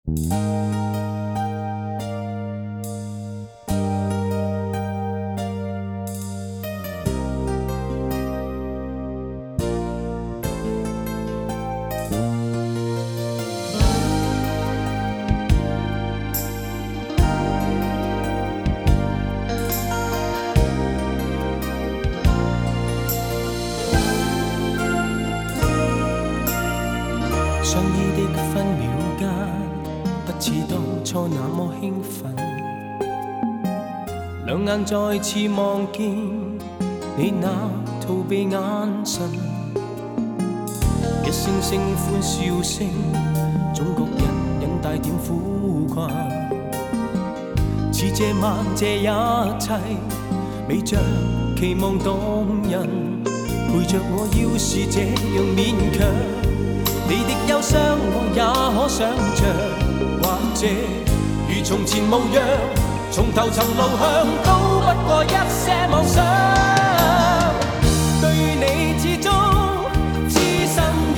相依的分秒間，不似當初那麼興奮。兩眼再次望見你那逃避眼神，一聲聲歡笑聲，總覺人隱帶點苦困。似這晚這一切，美像期望動人，陪着我要是這樣勉強。你的憂傷我也可想像，或者如從前無恙，從頭尋路向都不過一些妄想。對你始終痴心一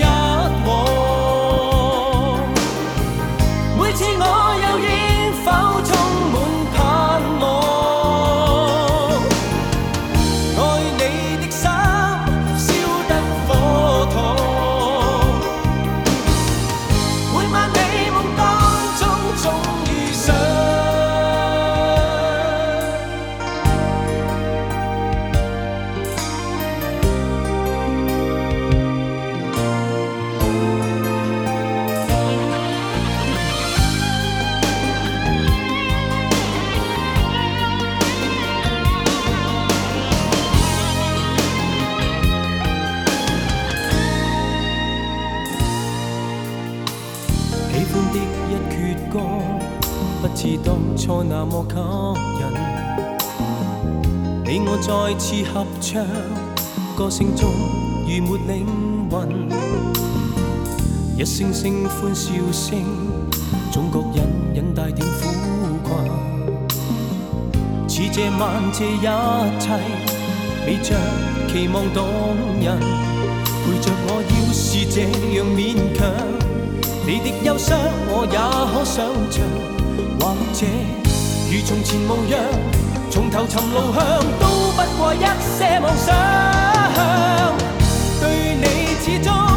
往，每次我又應否充滿盼望？愛你的心燒得火燙。不似當初那麼吸引，你我再次合唱，歌聲中如沒靈魂，一聲聲歡笑聲，總覺隱帶點苦困。似這晚這一切，美像期望動人，陪着我要是這樣勉強，你的憂傷我也可想像。或者如從前無恙，從頭尋路向都不過一些妄想。對你始終